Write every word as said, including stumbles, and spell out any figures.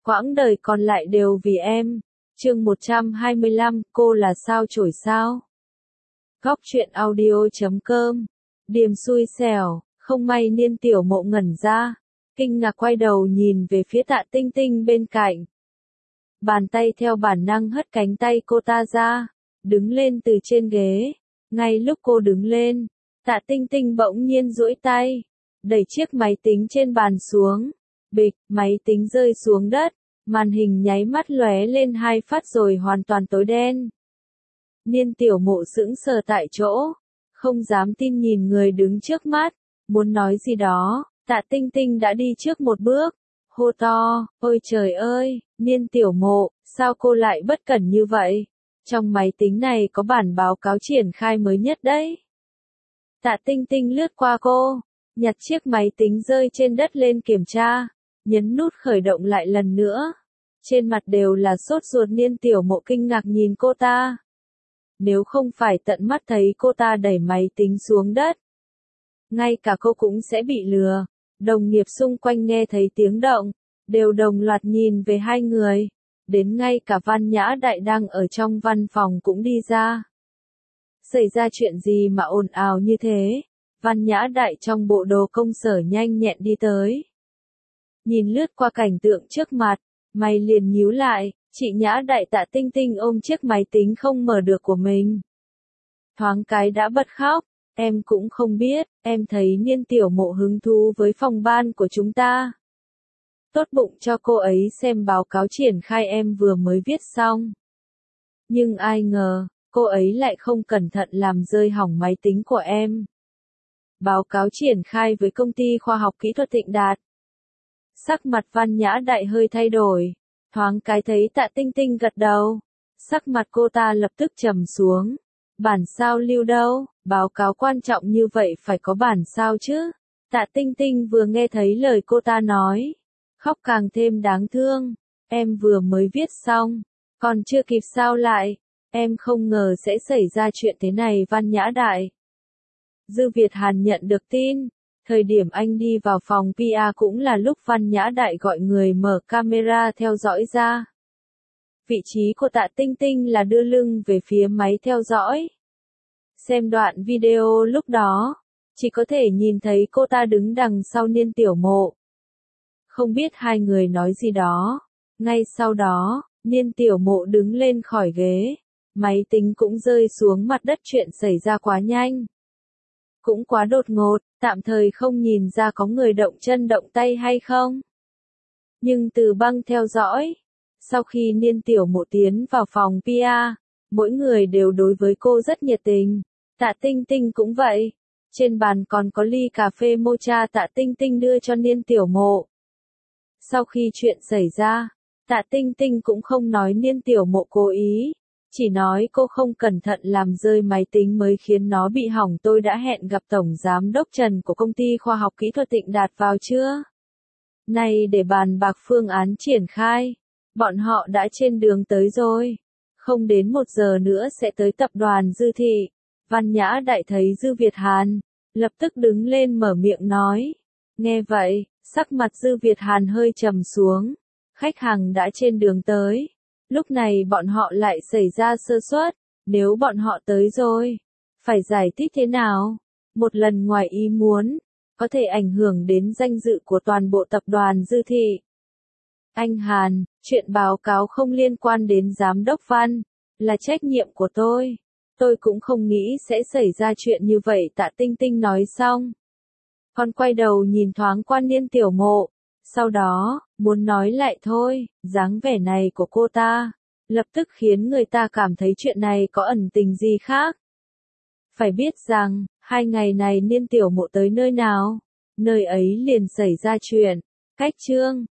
quãng đời còn lại đều vì em. Chương một trăm hai mươi lăm, cô là sao chổi sao? Góc truyện audio chấm com. Điềm xui xẻo, không may Niên Tiểu Mộ ngẩn ra, kinh ngạc quay đầu nhìn về phía Tạ Tinh Tinh bên cạnh. Bàn tay theo bản năng hất cánh tay cô ta ra, đứng lên từ trên ghế. Ngay lúc cô đứng lên, Tạ Tinh Tinh bỗng nhiên duỗi tay, đẩy chiếc máy tính trên bàn xuống. Bịch, máy tính rơi xuống đất, màn hình nháy mắt lóe lên hai phát rồi hoàn toàn tối đen. Niên Tiểu Mộ sững sờ tại chỗ, không dám tin nhìn người đứng trước mắt, muốn nói gì đó, Tạ Tinh Tinh đã đi trước một bước, hô to, ôi trời ơi, Niên Tiểu Mộ, sao cô lại bất cẩn như vậy? Trong máy tính này có bản báo cáo triển khai mới nhất đấy. Tạ Tinh Tinh lướt qua cô, nhặt chiếc máy tính rơi trên đất lên kiểm tra, nhấn nút khởi động lại lần nữa. Trên mặt đều là sốt ruột. Niên Tiểu Mộ kinh ngạc nhìn cô ta. Nếu không phải tận mắt thấy cô ta đẩy máy tính xuống đất, ngay cả cô cũng sẽ bị lừa. Đồng nghiệp xung quanh nghe thấy tiếng động, đều đồng loạt nhìn về hai người. Đến ngay cả Văn Nhã Đại đang ở trong văn phòng cũng đi ra. Xảy ra chuyện gì mà ồn ào như thế? Văn Nhã Đại trong bộ đồ công sở nhanh nhẹn đi tới. Nhìn lướt qua cảnh tượng trước mặt, mày liền nhíu lại, chị Nhã Đại. Tạ Tinh Tinh ôm chiếc máy tính không mở được của mình. Thoáng cái đã bật khóc, em cũng không biết, em thấy Niên Tiểu Mộ hứng thú với phòng ban của chúng ta. Tốt bụng cho cô ấy xem báo cáo triển khai em vừa mới viết xong. Nhưng ai ngờ, cô ấy lại không cẩn thận làm rơi hỏng máy tính của em. Báo cáo triển khai với công ty khoa học kỹ thuật Thịnh Đạt. Sắc mặt Văn Nhã Đại hơi thay đổi, thoáng cái thấy Tạ Tinh Tinh gật đầu. Sắc mặt cô ta lập tức trầm xuống. Bản sao lưu đâu, báo cáo quan trọng như vậy phải có bản sao chứ. Tạ Tinh Tinh vừa nghe thấy lời cô ta nói, khóc càng thêm đáng thương. Em vừa mới viết xong, còn chưa kịp sao lại, em không ngờ sẽ xảy ra chuyện thế này. Văn Nhã Đại. Dư Việt Hàn nhận được tin, thời điểm anh đi vào phòng pê e cũng là lúc Văn Nhã Đại gọi người mở camera theo dõi ra. Vị trí của Tạ Tinh Tinh là đưa lưng về phía máy theo dõi. Xem đoạn video lúc đó, chỉ có thể nhìn thấy cô ta đứng đằng sau Niên Tiểu Mộ. Không biết hai người nói gì đó. Ngay sau đó, Niên Tiểu Mộ đứng lên khỏi ghế, máy tính cũng rơi xuống mặt đất. Chuyện xảy ra quá nhanh, cũng quá đột ngột, tạm thời không nhìn ra có người động chân động tay hay không. Nhưng từ băng theo dõi, sau khi Niên Tiểu Mộ tiến vào phòng pê e, mỗi người đều đối với cô rất nhiệt tình. Tạ Tinh Tinh cũng vậy. Trên bàn còn có ly cà phê mocha Tạ Tinh Tinh đưa cho Niên Tiểu Mộ. Sau khi chuyện xảy ra, Tạ Tinh Tinh cũng không nói Niên Tiểu Mộ cố ý, chỉ nói cô không cẩn thận làm rơi máy tính mới khiến nó bị hỏng. Tôi đã hẹn gặp Tổng Giám đốc Trần của công ty khoa học kỹ thuật Thịnh Đạt vào trưa nay để bàn bạc phương án triển khai. Bọn họ đã trên đường tới rồi. Không đến một giờ nữa sẽ tới tập đoàn Dư Thị. Văn Nhã Đại thấy Dư Việt Hàn, lập tức đứng lên mở miệng nói. Nghe vậy, sắc mặt Dư Việt Hàn hơi trầm xuống. Khách hàng đã trên đường tới. Lúc này bọn họ lại xảy ra sơ suất. Nếu bọn họ tới rồi, phải giải thích thế nào? Một lần ngoài ý muốn, có thể ảnh hưởng đến danh dự của toàn bộ tập đoàn Dư Thị. Anh Hàn, chuyện báo cáo không liên quan đến giám đốc Văn, là trách nhiệm của tôi. Tôi cũng không nghĩ sẽ xảy ra chuyện như vậy. Tạ Tinh Tinh nói xong, còn quay đầu nhìn thoáng qua Niên Tiểu Mộ. Sau đó, muốn nói lại thôi. Dáng vẻ này của cô ta, lập tức khiến người ta cảm thấy chuyện này có ẩn tình gì khác. Phải biết rằng, hai ngày này Niên Tiểu Mộ tới nơi nào, nơi ấy liền xảy ra chuyện. Cách chương